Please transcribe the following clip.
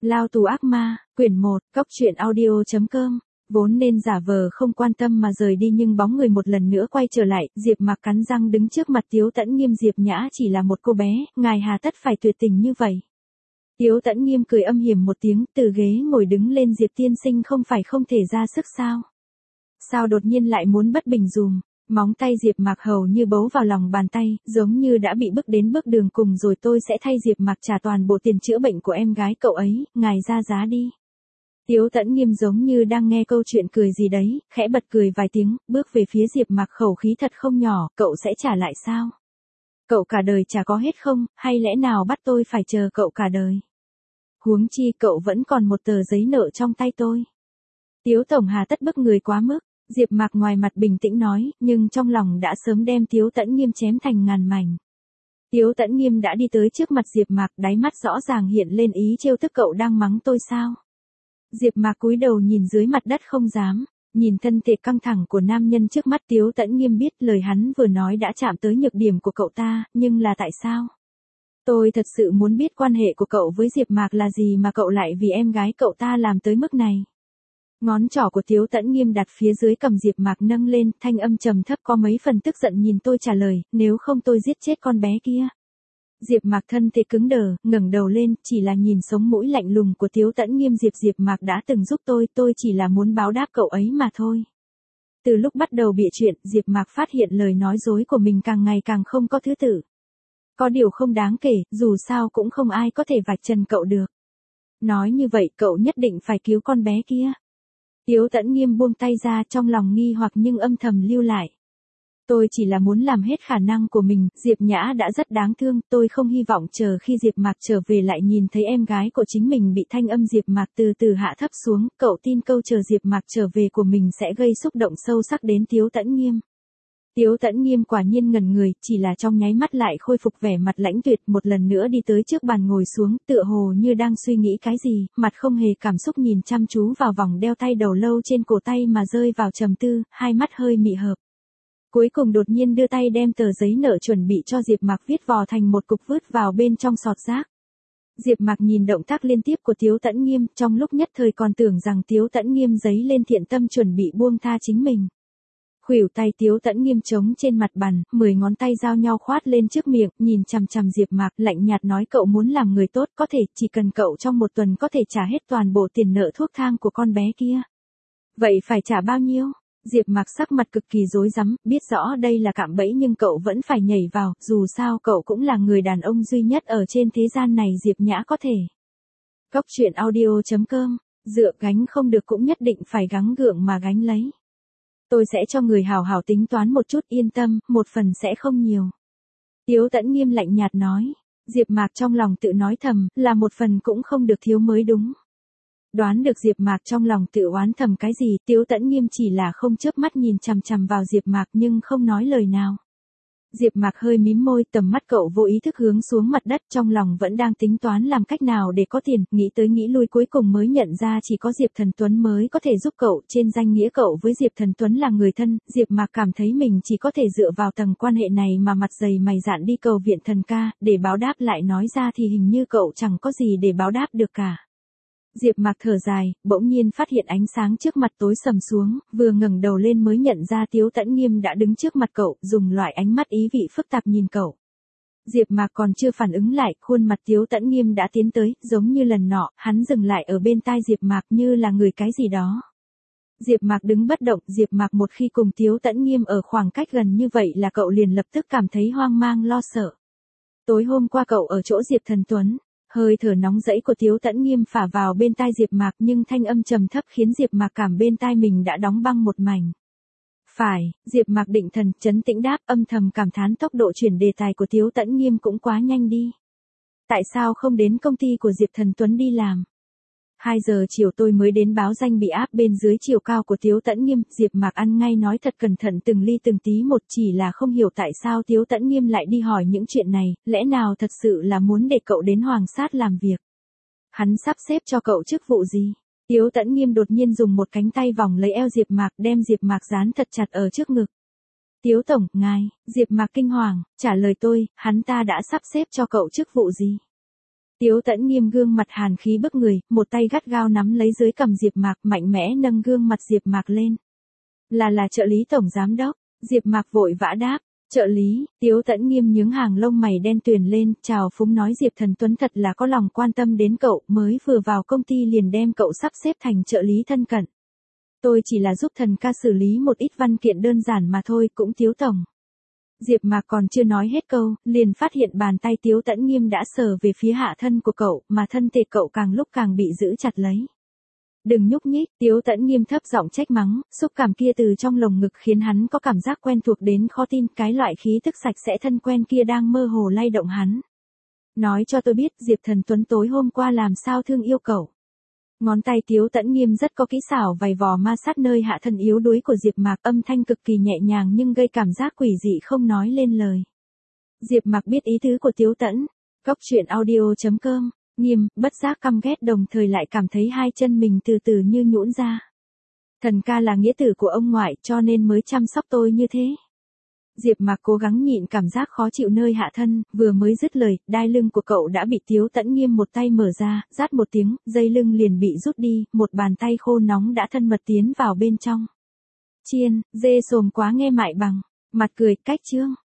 Lao tù ác ma, quyển 1, cóc truyện audio.com. Vốn nên giả vờ không quan tâm mà rời đi nhưng bóng người một lần nữa quay trở lại, Diệp Mạc cắn răng đứng trước mặt Tiếu Tẫn Nghiêm. Diệp Nhã chỉ là một cô bé, ngài hà tất phải tuyệt tình như vậy. Tiếu Tẫn Nghiêm cười âm hiểm một tiếng, từ ghế ngồi đứng lên. Diệp tiên sinh không phải không thể ra sức sao? Sao đột nhiên lại muốn bất bình dùm? Móng tay Diệp Mạc hầu như bấu vào lòng bàn tay, giống như đã bị bước đến bước đường cùng rồi. Tôi sẽ thay Diệp Mạc trả toàn bộ tiền chữa bệnh của em gái cậu ấy, ngài ra giá đi. Tiếu Tẫn Nghiêm giống như đang nghe câu chuyện cười gì đấy, khẽ bật cười vài tiếng, bước về phía Diệp Mạc. Khẩu khí thật không nhỏ, cậu sẽ trả lại sao? Cậu cả đời trả có hết không, hay lẽ nào bắt tôi phải chờ cậu cả đời? Huống chi cậu vẫn còn một tờ giấy nợ trong tay tôi. Tiếu tổng hà tất bức người quá mức. Diệp Mạc ngoài mặt bình tĩnh nói, nhưng trong lòng đã sớm đem Tiếu Tẫn Nghiêm chém thành ngàn mảnh. Tiếu Tẫn Nghiêm đã đi tới trước mặt Diệp Mạc, đáy mắt rõ ràng hiện lên ý trêu tức. Cậu đang mắng tôi sao? Diệp Mạc cúi đầu nhìn dưới mặt đất không dám, nhìn thân thể căng thẳng của nam nhân trước mắt. Tiếu Tẫn Nghiêm biết lời hắn vừa nói đã chạm tới nhược điểm của cậu ta, nhưng là tại sao? Tôi thật sự muốn biết quan hệ của cậu với Diệp Mạc là gì mà cậu lại vì em gái cậu ta làm tới mức này. Ngón trỏ của Tiếu Tẫn Nghiêm đặt phía dưới cằm Diệp Mạc nâng lên, thanh âm trầm thấp có mấy phần tức giận. Nhìn tôi trả lời, nếu không tôi giết chết con bé kia. Diệp Mạc thân thể cứng đờ, ngẩng đầu lên, chỉ là nhìn sống mũi lạnh lùng của Tiếu Tẫn Nghiêm. Diệp Mạc đã từng giúp tôi chỉ là muốn báo đáp cậu ấy mà thôi. Từ lúc bắt đầu bịa chuyện, Diệp Mạc phát hiện lời nói dối của mình càng ngày càng không có thứ tự. Có điều không đáng kể, dù sao cũng không ai có thể vạch trần cậu được. Nói như vậy cậu nhất định phải cứu con bé kia. Tiếu Tẫn Nghiêm buông tay ra, trong lòng nghi hoặc nhưng âm thầm lưu lại. Tôi chỉ là muốn làm hết khả năng của mình. Diệp Nhã đã rất đáng thương, tôi không hy vọng chờ khi Diệp Mạc trở về lại nhìn thấy em gái của chính mình bị. Thanh âm Diệp Mạc từ từ hạ thấp xuống, cậu tin câu chờ Diệp Mạc trở về của mình sẽ gây xúc động sâu sắc đến Tiếu Tẫn Nghiêm. Tiếu Tẫn Nghiêm quả nhiên ngẩn người, chỉ là trong nháy mắt lại khôi phục vẻ mặt lãnh tuyệt, một lần nữa đi tới trước bàn ngồi xuống, tựa hồ như đang suy nghĩ cái gì, mặt không hề cảm xúc nhìn chăm chú vào vòng đeo tay đầu lâu trên cổ tay mà rơi vào trầm tư, hai mắt hơi mị hợp. Cuối cùng đột nhiên đưa tay đem tờ giấy nợ chuẩn bị cho Diệp Mạc viết vò thành một cục vứt vào bên trong sọt rác. Diệp Mạc nhìn động tác liên tiếp của Tiếu Tẫn Nghiêm, trong lúc nhất thời còn tưởng rằng Tiếu Tẫn Nghiêm giấy lên thiện tâm chuẩn bị buông tha chính mình. Khuỷu tay Tiếu Tẫn Nghiêm trống trên mặt bàn, 10 ngón tay giao nhau khoát lên trước miệng, nhìn chằm chằm Diệp Mạc, lạnh nhạt nói cậu muốn làm người tốt có thể, chỉ cần cậu trong một tuần có thể trả hết toàn bộ tiền nợ thuốc thang của con bé kia. Vậy phải trả bao nhiêu? Diệp Mạc sắc mặt cực kỳ rối rắm, biết rõ đây là cạm bẫy nhưng cậu vẫn phải nhảy vào, dù sao cậu cũng là người đàn ông duy nhất ở trên thế gian này. Diệp Nhã có thể. Cóc truyện audio.com, dựa gánh không được cũng nhất định phải gắng gượng mà gánh lấy. Tôi sẽ cho người hảo hảo tính toán một chút, yên tâm, một phần sẽ không nhiều. Tiếu Tẫn Nghiêm lạnh nhạt nói. Diệp Mạc trong lòng tự nói thầm, là một phần cũng không được thiếu mới đúng. Đoán được Diệp Mạc trong lòng tự oán thầm cái gì, Tiếu Tẫn Nghiêm chỉ là không chớp mắt nhìn chằm chằm vào Diệp Mạc nhưng không nói lời nào. Diệp Mạc hơi mím môi, tầm mắt cậu vô ý thức hướng xuống mặt đất, trong lòng vẫn đang tính toán làm cách nào để có tiền, nghĩ tới nghĩ lui cuối cùng mới nhận ra chỉ có Diệp Thần Tuấn mới có thể giúp cậu. Trên danh nghĩa cậu với Diệp Thần Tuấn là người thân, Diệp Mạc cảm thấy mình chỉ có thể dựa vào tầng quan hệ này mà mặt dày mày dạn đi cầu viện thần ca, để báo đáp lại nói ra thì hình như cậu chẳng có gì để báo đáp được cả. Diệp Mạc thở dài, bỗng nhiên phát hiện ánh sáng trước mặt tối sầm xuống, vừa ngẩng đầu lên mới nhận ra Tiếu Tẫn Nghiêm đã đứng trước mặt cậu, dùng loại ánh mắt ý vị phức tạp nhìn cậu. Diệp Mạc còn chưa phản ứng lại, khuôn mặt Tiếu Tẫn Nghiêm đã tiến tới, giống như lần nọ, hắn dừng lại ở bên tai Diệp Mạc như là ngửi cái gì đó. Diệp Mạc đứng bất động, Diệp Mạc một khi cùng Tiếu Tẫn Nghiêm ở khoảng cách gần như vậy là cậu liền lập tức cảm thấy hoang mang lo sợ. Tối hôm qua cậu ở chỗ Diệp Thần Tuấn. Hơi thở nóng rẫy của Tiếu Tẫn Nghiêm phả vào bên tai Diệp Mạc nhưng thanh âm trầm thấp khiến Diệp Mạc cảm bên tai mình đã đóng băng một mảnh. Phải, Diệp Mạc định thần, trấn tĩnh đáp, âm thầm cảm thán tốc độ chuyển đề tài của Tiếu Tẫn Nghiêm cũng quá nhanh đi. Tại sao không đến công ty của Diệp Thần Tuấn đi làm? 2 giờ chiều tôi mới đến báo danh bị áp bên dưới chiều cao của Tiếu Tẫn Nghiêm. Diệp Mạc ăn ngay nói thật cẩn thận từng ly từng tí một, chỉ là không hiểu tại sao Tiếu Tẫn Nghiêm lại đi hỏi những chuyện này, lẽ nào thật sự là muốn để cậu đến Hoàng Sát làm việc? Hắn sắp xếp cho cậu chức vụ gì? Tiếu Tẫn Nghiêm đột nhiên dùng một cánh tay vòng lấy eo Diệp Mạc, đem Diệp Mạc dán thật chặt ở trước ngực. Tiếu tổng, ngài, Diệp Mạc kinh hoàng, trả lời tôi, hắn ta đã sắp xếp cho cậu chức vụ gì? Tiếu Tẫn Nghiêm gương mặt hàn khí bức người, một tay gắt gao nắm lấy dưới cằm Diệp Mạc, mạnh mẽ nâng gương mặt Diệp Mạc lên. Là trợ lý tổng giám đốc. Diệp Mạc vội vã đáp. Trợ lý. Tiếu Tẫn Nghiêm nhướng hàng lông mày đen tuyền lên, chào phúng nói Diệp Thần Tuấn thật là có lòng quan tâm đến cậu, mới vừa vào công ty liền đem cậu sắp xếp thành trợ lý thân cận. Tôi chỉ là giúp Thần ca xử lý một ít văn kiện đơn giản mà thôi, cũng Tiếu tổng. Diệp Mạc còn chưa nói hết câu, liền phát hiện bàn tay Tiếu Tẫn Nghiêm đã sờ về phía hạ thân của cậu, mà thân thể cậu càng lúc càng bị giữ chặt lấy. Đừng nhúc nhích, Tiếu Tẫn Nghiêm thấp giọng trách mắng, xúc cảm kia từ trong lồng ngực khiến hắn có cảm giác quen thuộc đến khó tin, cái loại khí tức sạch sẽ thân quen kia đang mơ hồ lay động hắn. Nói cho tôi biết Diệp Thần Tuấn tối hôm qua làm sao thương yêu cậu. Ngón tay Tiếu Tẫn Nghiêm rất có kỹ xảo vầy vò ma sát nơi hạ thân yếu đuối của Diệp Mạc, âm thanh cực kỳ nhẹ nhàng nhưng gây cảm giác quỷ dị không nói lên lời. Diệp Mạc biết ý tứ của Tiếu Tẫn. Cốc truyện audio.com. Nghiêm, bất giác căm ghét đồng thời lại cảm thấy hai chân mình từ từ như nhũn ra. Thần ca là nghĩa tử của ông ngoại cho nên mới chăm sóc tôi như thế. Diệp Mạc cố gắng nhịn cảm giác khó chịu nơi hạ thân, vừa mới dứt lời, đai lưng của cậu đã bị Tiếu Tẫn Nghiêm một tay mở ra, rát một tiếng, dây lưng liền bị rút đi, một bàn tay khô nóng đã thân mật tiến vào bên trong. Chiên, dê xồm quá nghe mại bằng, mặt cười, cách chương.